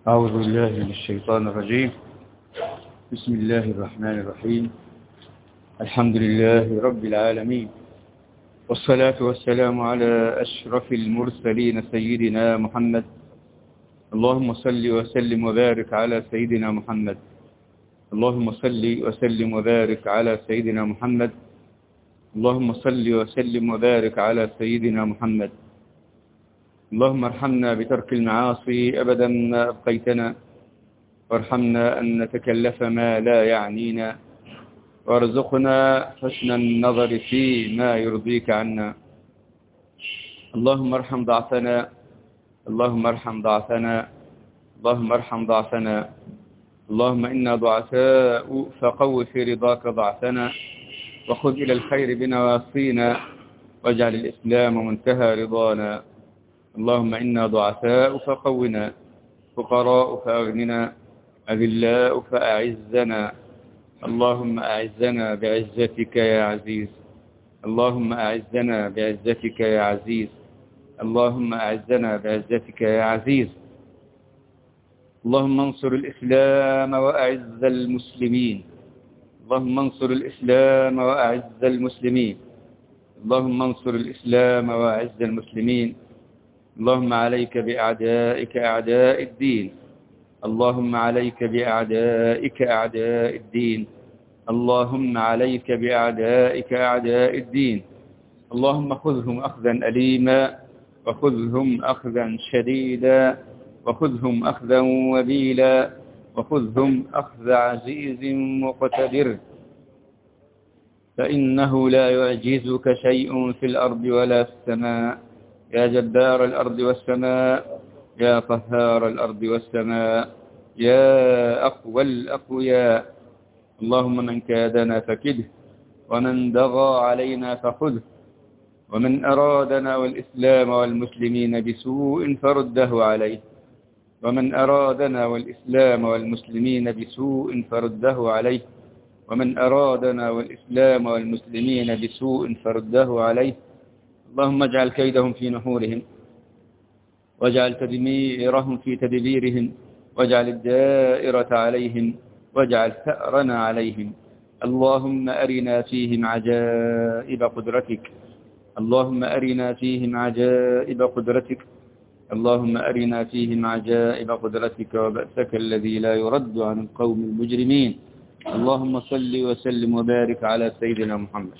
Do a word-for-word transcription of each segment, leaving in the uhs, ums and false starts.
أعوذ بالله من الشيطان الرجيم. بسم الله الرحمن الرحيم. الحمد لله رب العالمين، والصلاة والسلام على أشرف المرسلين سيدنا محمد. اللهم صل وسلم وبارك على سيدنا محمد. اللهم صل وسلم وبارك على سيدنا محمد. اللهم صل وسلم وبارك على سيدنا محمد. اللهم ارحمنا بترك المعاصي أبدا ما أبقيتنا، وارحمنا أن نتكلف ما لا يعنينا، وارزقنا حسن النظر فيما يرضيك عنا. اللهم ارحم ضعفنا، اللهم ارحم ضعفنا، اللهم ارحم ضعفنا. اللهم إنا ضعفاء فقو في رضاك ضعفنا، وخذ إلى الخير بنواصينا، واجعل الإسلام منتهى رضانا. اللهم إنا ضعفاء فقونا، فقراء فأغننا، أذلاء فأعزنا. اللهم أعزنا بعزتك يا عزيز. اللهم أعزنا بعزتك يا عزيز. اللهم أعزنا بعزتك يا عزيز. اللهم انصر الإسلام وأعز المسلمين. اللهم انصر الإسلام وأعز المسلمين. اللهم انصر الإسلام وأعز المسلمين. اللهم عليك بأعدائك أعداء الدين. اللهم عليك بأعدائك أعداء الدين. اللهم عليك بأعدائك أعداء الدين. اللهم خذهم أخذا أليما، وخذهم أخذا شديدا، وخذهم أخذا وبيلا، وخذهم أخذ عزيز مقتدر، فإنه لا يعجزك شيء في الأرض ولا في السماء، يا جبار الأرض والسماء، يا قهار الأرض والسماء، يا أقوى الأقوياء. اللهم من كادنا فكده، ومن بغى علينا فخذه، ومن أرادنا والإسلام والمسلمين بسوء فرده عليه، ومن أرادنا والإسلام والمسلمين بسوء فرده عليه، ومن أرادنا والإسلام والمسلمين بسوء فرده عليه. اللهم اجعل كيدهم في نحورهم، واجعل تدميرهم في تدبيرهم، واجعل الدائرة عليهم، واجعل ثأرنا عليهم. اللهم أرنا فيهم عجائب قدرتك. اللهم أرنا فيهم عجائب قدرتك. اللهم أرنا فيهم عجائب قدرتك وبأسك الذي لا يرد عن القوم المجرمين. اللهم صل وسلم وبارك على سيدنا محمد.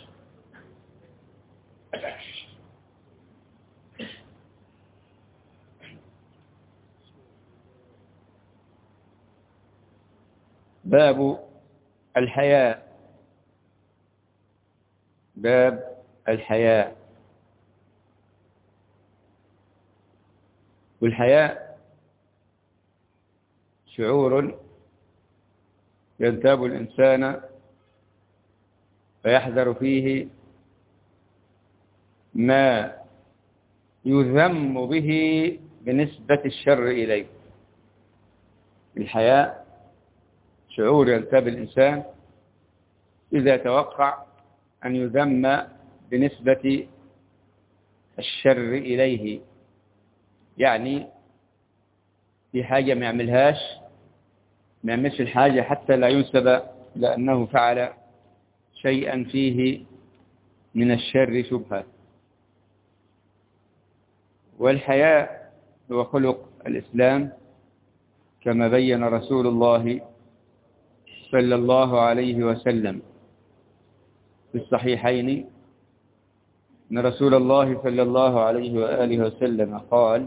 باب الحياء. باب الحياء. والحياء شعور ينتاب الإنسان فيحذر فيه ما يذم به بنسبة الشر إليه. الحياء شعور ينتاب الإنسان إذا توقع أن يذم بنسبة الشر إليه، يعني في حاجة ما يعملهاش، ما يعملش الحاجة حتى لا ينسب لأنه فعل شيئا فيه من الشر شبهة. والحياء هو خلق الإسلام كما بين رسول الله صلى الله عليه وسلم في الصحيحين أن رسول الله صلى الله عليه وآله وسلم قال: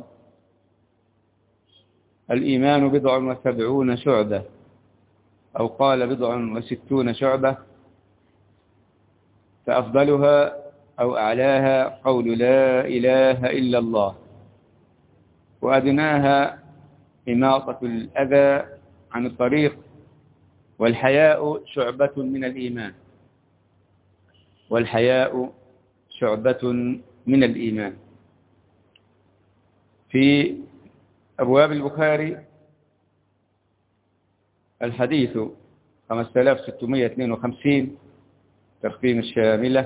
الإيمان بضع وسبعون شعبة، أو قال بضع وستون شعبة، فأفضلها أو أعلاها قول لا إله إلا الله، وأدناها إماطة الأذى عن الطريق، والحياء شعبة من الإيمان. والحياء شعبة من الإيمان. في أبواب البخاري الحديث خمسة آلاف وستمائة واثنين وخمسين ترقيم الشاملة،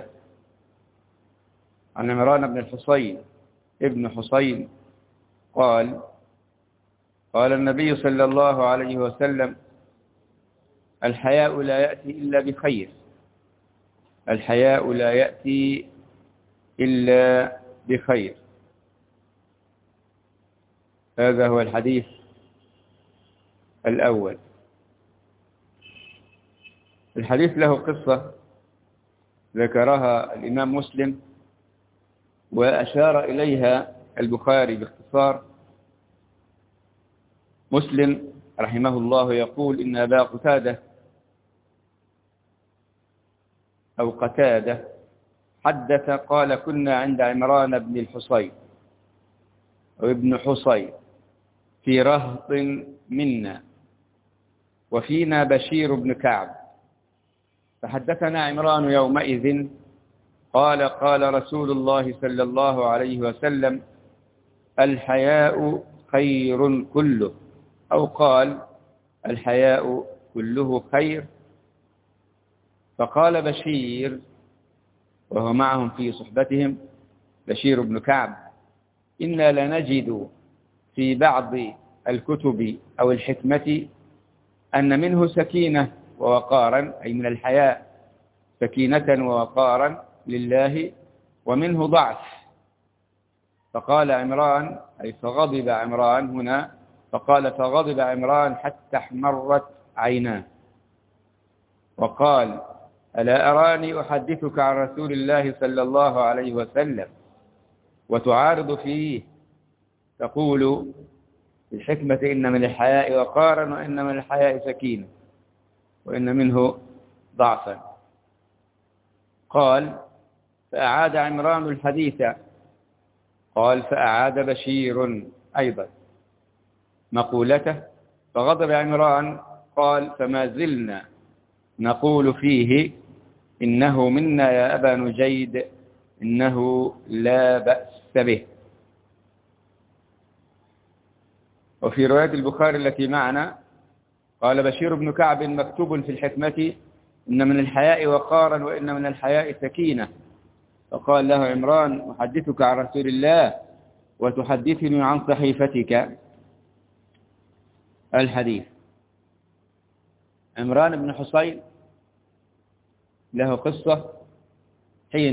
عن عمران بن الحصين ابن حصين قال: قال النبي صلى الله عليه وسلم: الحياء لا يأتي إلا بخير، الحياء لا يأتي إلا بخير. هذا هو الحديث الأول. الحديث له قصة ذكرها الإمام مسلم وأشار إليها البخاري باختصار. مسلم رحمه الله يقول: إن أبا قتادة أو قتادة حدث قال: كنا عند عمران بن الحصين أو ابن حصين في رهط منا وفينا بشير بن كعب، فحدثنا عمران يومئذ قال: قال رسول الله صلى الله عليه وسلم: الحياء خير كله، أو قال: الحياء كله خير. فقال بشير وهو معهم في صحبتهم، بشير بن كعب: إنا لنجد في بعض الكتب أو الحكمة أن منه سكينة ووقارا، أي من الحياء سكينة ووقارا لله، ومنه ضعف. فقال عمران، أي فغضب عمران هنا، فقال: فغضب عمران حتى احمرت عيناه، وقال: ألا أراني أحدثك عن رسول الله صلى الله عليه وسلم وتعارض فيه، تقول في الحكمة إن من الحياء وقارا، وإن من الحياء سكينة، وإن منه ضعفا. قال: فأعاد عمران الحديث. قال: فأعاد بشير أيضا مقولته، فغضب عمران. قال: فما زلنا نقول فيه إنه منا يا أبا نجيد، إنه لا بأس به. وفي رواية البخاري التي معنا قال بشير بن كعب: مكتوب في الحكمة إن من الحياء وقارا، وإن من الحياء سكينة. فقال له عمران: أحدثك عن رسول الله وتحدثني عن صحيفتك. الحديث. عمران بن حصين له قصة. حين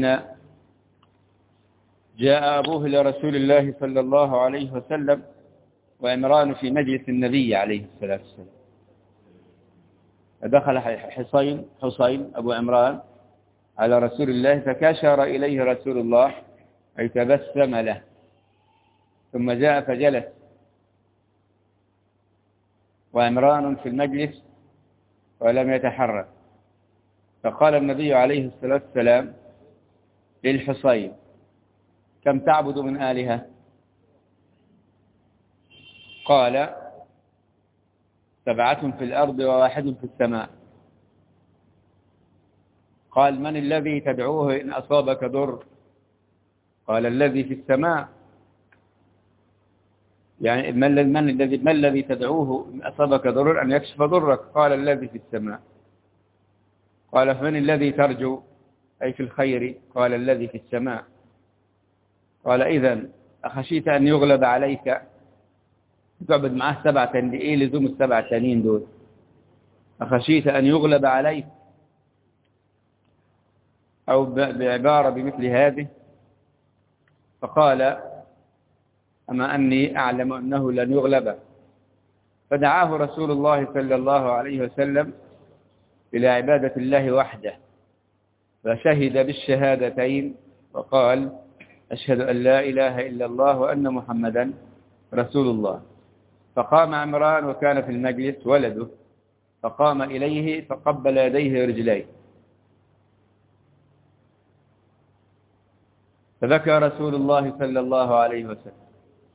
جاء أبوه إلى رسول الله صلى الله عليه وسلم وعمران في مجلس النبي عليه الصلاة والسلام، فدخل حصين حصين أبو عمران على رسول الله، فكاشر إليه رسول الله، أي تبسم له، ثم جاء فجلس وعمران في المجلس ولم يتحرك. فقال النبي عليه الصلاة والسلام للحصين: كم تعبد من آلهة؟ قال: سبعة في الأرض وواحد في السماء. قال: من الذي تدعوه إن أصابك ضر؟ قال: الذي في السماء. يعني من الذي ما الذي تدعوه إن أصابك ضر أن يكشف ضرك؟ قال: الذي في السماء. قال: فمن الذي ترجو أي في الخير؟ قال: الذي في السماء. قال: إذن أخشيت أن يغلب عليك تعبد معه سبعة تانيين؟ إيه لزوم السبعة تانيين دول؟ أخشيت أن يغلب عليك، أو بعبارة بمثل هذه. فقال: أما أني أعلم أنه لن يغلب. فدعاه رسول الله صلى الله عليه وسلم إلى عبادة الله وحده، فشهد بالشهادتين وقال: أشهد أن لا إله إلا الله وأن محمدا رسول الله. فقام عمران وكان في المجلس ولده، فقام إليه فقبل يديه ورجليه، فبكى رسول الله صلى الله عليه وسلم.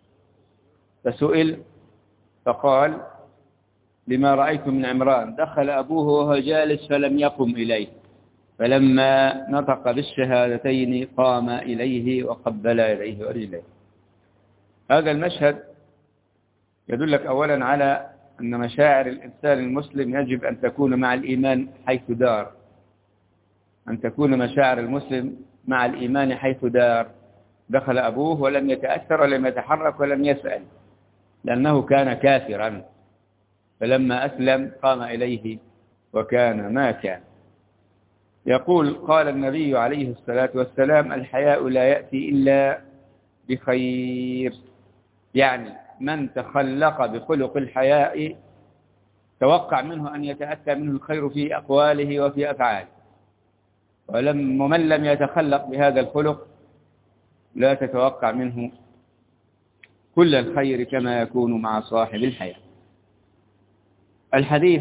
فسئل فقال: لما رأيت من عمران؟ دخل أبوه وهو جالس فلم يقم إليه، فلما نطق بالشهادتين قام إليه وقبل يديه ورجليه. هذا المشهد يدلك أولا على أن مشاعر الإنسان المسلم يجب أن تكون مع الإيمان حيث دار، أن تكون مشاعر المسلم مع الإيمان حيث دار. دخل أبوه ولم يتأثر ولم يتحرك ولم يسأل، لأنه كان كافرا، فلما أسلم قام إليه وكان ما كان. يقول قال النبي عليه الصلاة والسلام: الحياء لا يأتي إلا بخير. يعني من تخلق بخلق الحياء توقع منه أن يتأتى منه الخير في أقواله وفي أفعاله، ولم ومن لم يتخلق بهذا الخلق لا تتوقع منه كل الخير كما يكون مع صاحب الحياء. الحديث: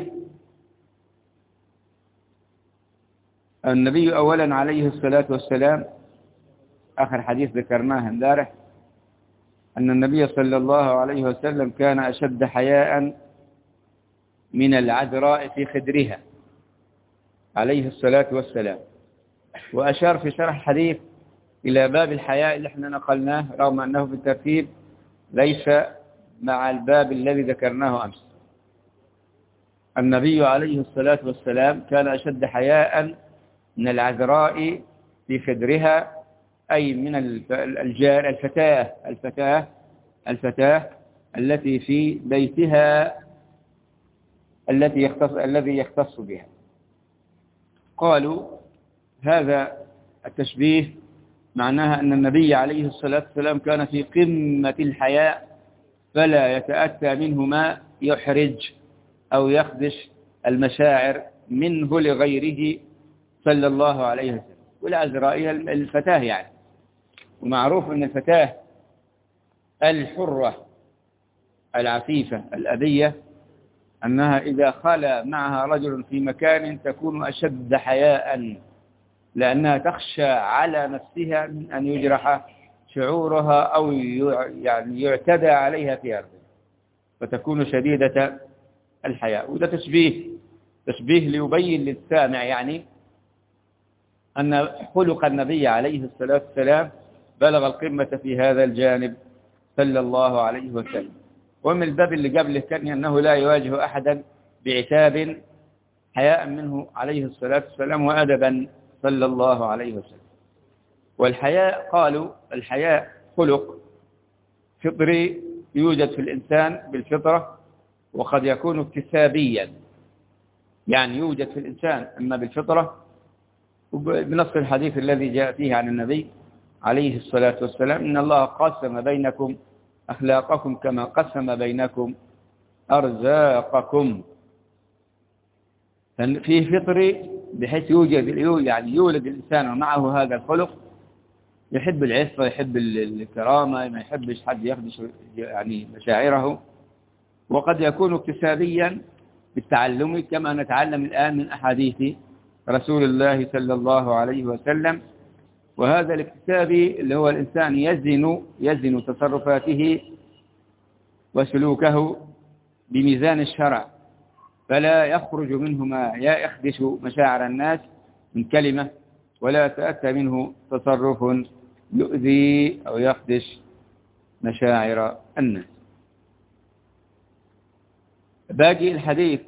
النبي أولا عليه الصلاة والسلام، آخر حديث ذكرناه امبارح، أن النبي صلى الله عليه وسلم كان أشد حياء من العذراء في خدرها عليه الصلاة والسلام. وأشار في شرح الحديث إلى باب الحياء اللي احنا نقلناه، رغم أنه في الترتيب ليس مع الباب الذي ذكرناه أمس. النبي عليه الصلاة والسلام كان أشد حياء من العذراء في خدرها، أي من الجار الفتاة الفتاة الفتاة التي في بيتها التي يختص الذي يختص بها. قالوا هذا التشبيه معناها أن النبي عليه الصلاة والسلام كان في قمة الحياء، فلا يتأتى منه ما يحرج أو يخدش المشاعر منه لغيره صلى الله عليه وسلم. والعذراء الفتاة يعني، ومعروف أن الفتاة الحرة العفيفة الأبية أنها إذا خلى معها رجل في مكان تكون أشد حياء، لأنها تخشى على نفسها من أن يجرح شعورها أو يعني يعتدى عليها في أرضها، فتكون شديدة الحياء. وده تشبيه تشبيه ليبين للسامع يعني أن خلق النبي عليه الصلاة والسلام بلغ القمة في هذا الجانب صلى الله عليه وسلم. ومن الباب اللي قبله كان أنه لا يواجه أحدا بعتاب حياء منه عليه الصلاة والسلام وأدبا صلى الله عليه وسلم. والحياء قالوا الحياء خلق فطري يوجد في الإنسان بالفطرة، وقد يكون اكتسابيا، يعني يوجد في الإنسان أما بالفطرة بنص الحديث الذي جاء فيه عن النبي عليه الصلاة والسلام: إن الله قسم بينكم أخلاقكم كما قسم بينكم أرزاقكم. فيه فطري بحيث يوجد يعني يولد الإنسان ومعه هذا الخلق، يحب العفة، يحب الكرامة، ما يحبش حد يخدش يعني مشاعره. وقد يكون اكتسابيا بالتعلم كما نتعلم الآن من أحاديث رسول الله صلى الله عليه وسلم. وهذا الاكتسابي اللي هو الإنسان يزن يزن تصرفاته وسلوكه بميزان الشرع، فلا يخرج منه ما يخدش مشاعر الناس من كلمة، ولا يتأتى منه تصرف يؤذي أو يخدش مشاعر الناس. باقي الحديث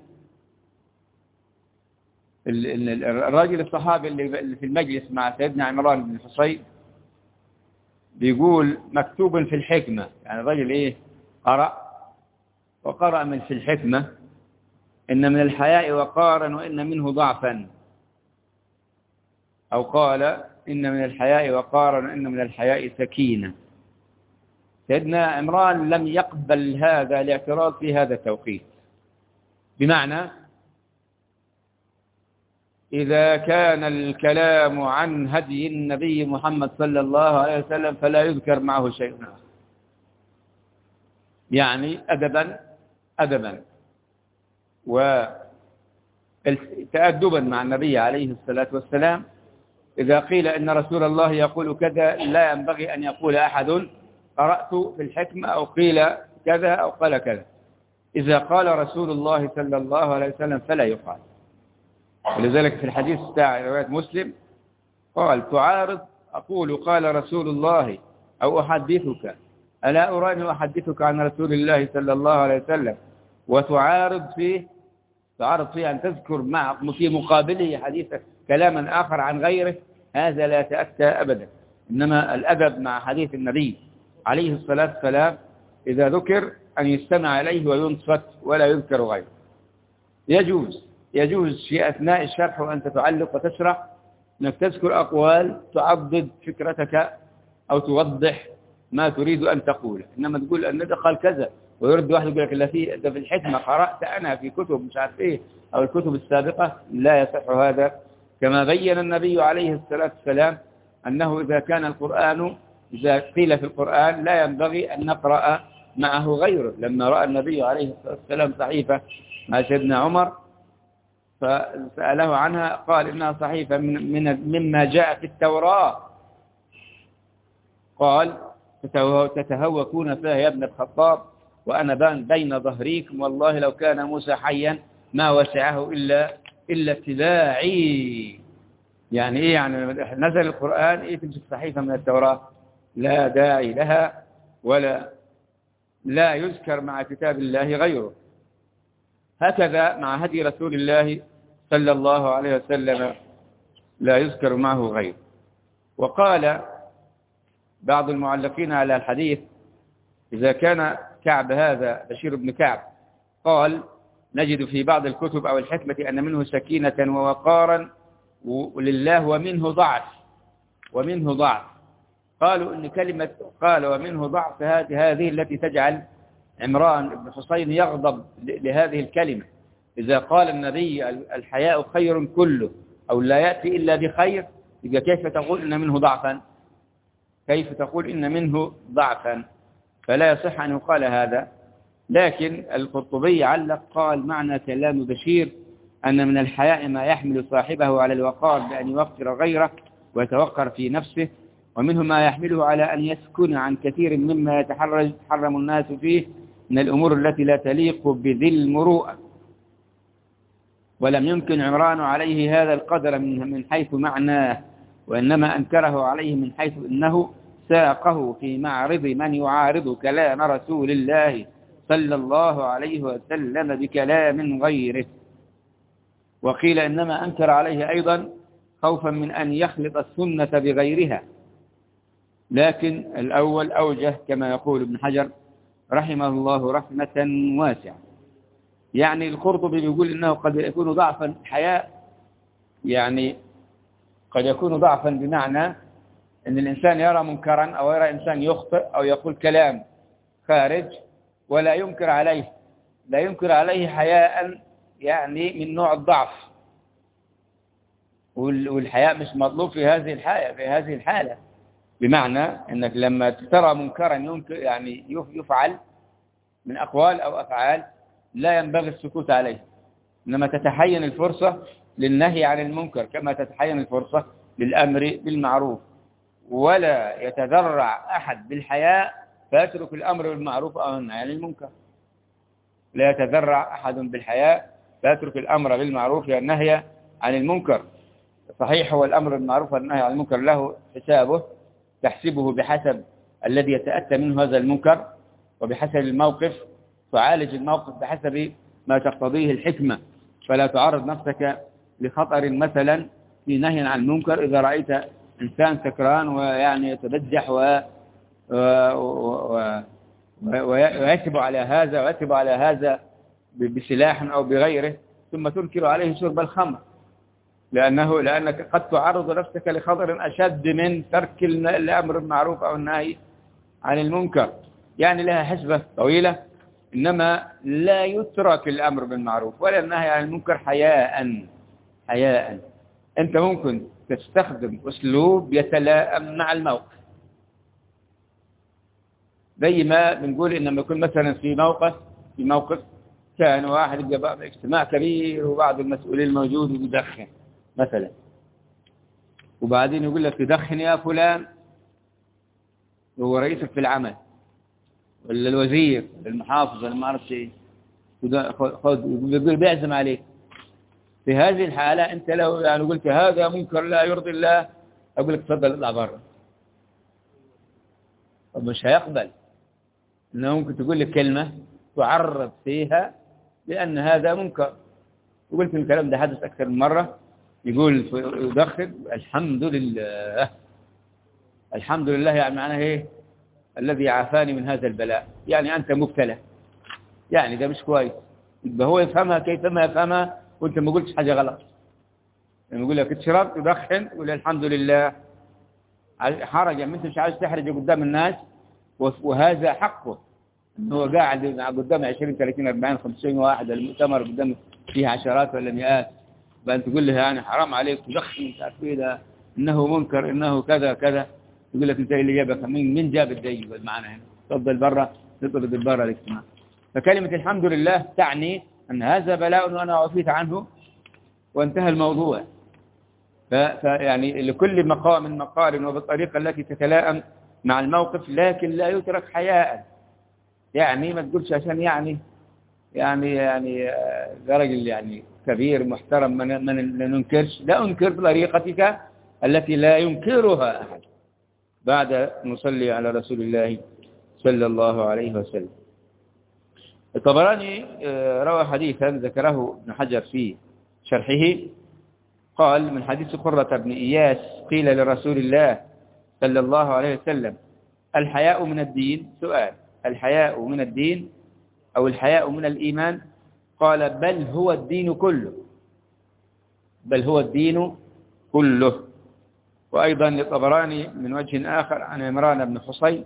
الراجل الصحابي اللي في المجلس مع سيدنا عمران بن الحصين بيقول مكتوب في الحكمة، يعني الرجل إيه قرأ وقرأ من في الحكمة: إن من الحياء وقارا وإن منه ضعفا، أو قال إن من الحياء وقارا وإن من الحياء سكينة. سيدنا عمران لم يقبل هذا الاعتراض في هذا التوقيت، بمعنى إذا كان الكلام عن هدي النبي محمد صلى الله عليه وسلم فلا يذكر معه شيء آخر، يعني أدبا أدبا وتأدبا مع النبي عليه الصلاة والسلام. إذا قيل إن رسول الله يقول كذا لا ينبغي أن يقول أحد قرأت في الحكمة أو قيل كذا أو قال كذا. إذا قال رسول الله صلى الله عليه وسلم فلا يقال. ولذلك في الحديث بتاع رواية مسلم قال: تعارض أقول قال رسول الله أو أحدثك، ألا أراني أحدثك عن رسول الله صلى الله عليه وسلم، وتعارض فيه تعارض فيه أن تذكر مع في مقابله حديث كلاما آخر عن غيره، هذا لا يتأتى أبدا. إنما الأدب مع حديث النبي عليه الصلاة والسلام إذا ذكر أن يستمع إليه وينصت ولا يذكر غيره. يجوز يجوز في أثناء الشرح وأنت تعلق وتشرح أنك تذكر أقوال تعضد فكرتك أو توضح ما تريد أن تقوله، إنما تقول أن ده قال كذا ويرد واحد يقول لك لا في ده في الحكمة قرأت أنا في كتب مش عارف إيه أو الكتب السابقة، لا يصح هذا. كما بين النبي عليه الصلاة والسلام أنه إذا كان القرآن إذا قيل في القرآن لا ينبغي أن نقرأ معه غيره. لما رأى النبي عليه الصلاة والسلام صحيفة مع سيدنا عمر فسأله عنها قال إنها صحيفة من من مما جاء في التوراة، قال تتهوكون فيها يا ابن الخطاب وأنا بين ظهريكم والله لو كان موسى حيا ما وسعه إلا إلا اتباعي. يعني إيه؟ يعني نزل القرآن إيه تمسك صحيفة من التوراة؟ لا داعي لها ولا لا يذكر مع كتاب الله غيره. هكذا مع هدي رسول الله صلى الله عليه وسلم لا يذكر معه غيره. وقال بعض المعلقين على الحديث إذا كان كعب هذا بشير بن كعب قال نجد في بعض الكتب أو الحكمة أن منه سكينة ووقارا ولله ومنه ضعف ومنه ضعف. قالوا إن كلمة قال ومنه ضعف هذه هذه التي تجعل عمران بن حسين يغضب لهذه الكلمة. إذا قال النبي الحياء خير كله أو لا يأتي إلا بخير، يبقى كيف تقول إن منه ضعفا؟ كيف تقول إن منه ضعفا؟ فلا يصح أن يقال هذا. لكن القرطبي علق قال معنى كلام بشير أن من الحياء ما يحمل صاحبه على الوقار بأن يوقر غيره ويتوقر في نفسه، ومنه ما يحمله على أن يسكن عن كثير مما يتحرم الناس فيه من الأمور التي لا تليق بذي المروءة. ولم يمكن عمران عليه هذا القدر من حيث معناه، وإنما أنكره عليه من حيث إنه ساقه في معرض من يعارض كلام رسول الله صلى الله عليه وسلم بكلام غيره. وقيل إنما أنكر عليه أيضا خوفا من أن يخلط السنة بغيرها، لكن الأول أوجه كما يقول ابن حجر رحمه الله رحمة واسعة. يعني القرطبي بيقول إنه قد يكون ضعفا حياء، يعني قد يكون ضعفا بمعنى أن الإنسان يرى منكرا أو يرى إنسان يخطئ أو يقول كلام خارج ولا ينكر عليه، لا ينكر عليه حياء يعني من نوع الضعف، والحياء مش مطلوب في هذه الحالة في هذه الحالة بمعنى أنك لما ترى منكرا ينكر يعني يفعل من أقوال أو أفعال لا ينبغي السكوت عليه، إنما تتحين الفرصة للنهي عن المنكر كما تتحين الفرصة للأمر بالمعروف. ولا يتذرع أحد بالحياء فيترك الأمر بالمعروف أو النهي عن المنكر. لا يتذرع أحد بالحياء فيترك الأمر بالمعروف والنهي عن المنكر. صحيح هو الأمر بالمعروف والنهي عن المنكر له حسابه، تحسبه بحسب الذي يتأتى منه هذا المنكر وبحسب الموقف، تعالج الموقف بحسب ما تقتضيه الحكمة، فلا تعرض نفسك لخطر مثلا في نهي عن المنكر إذا رأيت إنسان سكران ويعني يتبجح و... و... و... ويكتب على هذا ويكتب على هذا بسلاح أو بغيره ثم تنكر عليه شرب الخمر، لأنه لأنك قد تعرض نفسك لخطر أشد من ترك الأمر بالمعروف أو النهي عن المنكر. يعني لها حسبة طويلة، إنما لا يترك الأمر بالمعروف ولا النهي عن المنكر حياء حياء. أنت ممكن تستخدم أسلوب يتلائم مع الموقف، زي ما بنقول إن لما يكون مثلا في موقف في موقف كان واحد يبقى اجتماع كبير وبعض المسؤولين الموجود يدخن مثلا، وبعدين يقول لك تدخن يا فلان، هو رئيسك في العمل ولا الوزير ولا المحافظ ولا ما أعرف شيء، خذ يقول بيعزم عليك. في هذه الحالة أنت لو يعني قلت هذا منكر لا يرضي الله، أقول لك تفضل اطلع برا. طب مش هيقبل، إنه ممكن تقول لك كلمة تعرض فيها لأن هذا منكر. وقلت الكلام ده حدث أكثر من مرة، يقول يدخن الحمد لله الحمد لله، يعني معناه إيه؟ الذي عافاني من هذا البلاء، يعني أنت مبتلى يعني ده مش كويس. يبقى هو يفهمها كيفما يفهمها وانت ما قلتش حاجة غلط. لما يقول لك اشرب تدخن تقول الحمد لله، حرج يعني انت مش عايز تحرج قدام الناس، وهذا حقه. هو قاعد قدام عشرين ثلاثين أربعين خمسين واحد، المؤتمر قدام فيه عشرات ولا مئات، بأن تقول له يعني حرام عليك تدخن مش عارف ايه ده، انه منكر انه كذا كذا، يقول لك انت اللي جابك، مين مين جاب الدي معنا هنا؟ تفضل برا، تطرد برا الاجتماع. فكلمة الحمد لله تعني ان هذا بلاء وانا عفيت عنه وانتهى الموضوع. فيعني لكل مقام مقال وبالطريقة التي تتلائم مع الموقف، لكن لا يترك حياء. يعني ما تقولش عشان يعني يعني يعني ده راجل يعني كبير محترم من من لا ننكرش، لا انكر بطريقتك التي لا ينكرها احد. بعد نصلي على رسول الله صلى الله عليه وسلم. الطبراني روى حديثا ذكره ابن حجر في شرحه، قال من حديث قرة بن إياس قيل لرسول الله صلى الله عليه وسلم الحياء من الدين؟ سؤال، الحياء من الدين أو الحياء من الإيمان؟ قال بل هو الدين كله، بل هو الدين كله. وأيضا للطبراني من وجه آخر عن عمران بن حصين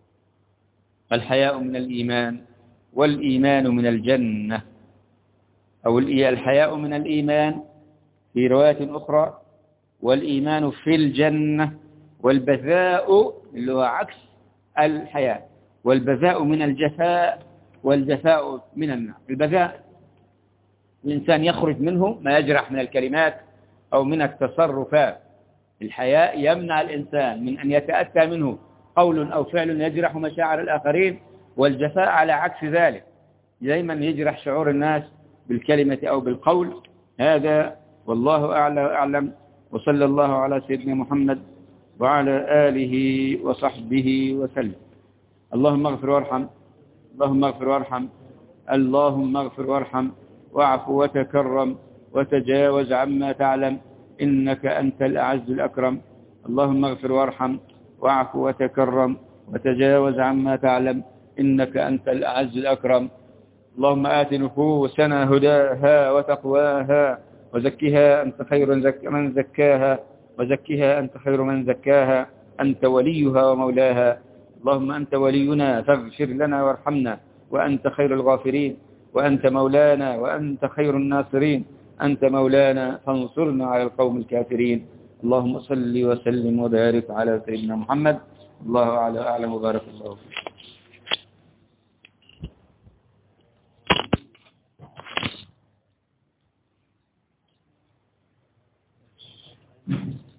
الحياء من الإيمان والإيمان من الجنة، أو الحياء من الإيمان في رواية أخرى والإيمان في الجنة، والبذاء اللي هو عكس الحياء، والبذاء من الجفاء والجفاء من النار. البذاء الإنسان يخرج منه ما يجرح من الكلمات أو من التصرفات. الحياء يمنع الإنسان من أن يتأتى منه قول أو فعل يجرح مشاعر الآخرين، والجفاء على عكس ذلك دائما يجرح شعور الناس بالكلمة أو بالقول. هذا والله أعلى أعلم، وصلى الله على سيدنا محمد وعلى آله وصحبه وسلم. اللهم اغفر وارحم، اللهم اغفر وارحم، اللهم اغفر وارحم، واعف وتكرم وتجاوز عما تعلم، إنك أنت الأعز الأكرم. اللهم اغفر وارحم، واعف وتكرم وتجاوز عما تعلم، إنك أنت الأعز الأكرم. اللهم آت نفوسنا هداها وتقواها وزكها أنت خير من زكاها، وزكها أنت خير من زكاها، أنت وليها ومولاها. اللهم أنت ولينا فاغفر لنا وارحمنا، وأنت خير الغافرين، وأنت مولانا وأنت خير الناصرين، أنت مولانا فانصرنا على القوم الكافرين. اللهم صل وسلم وبارك على سيدنا محمد. الله أعلى أعلم وبارك الله فيك.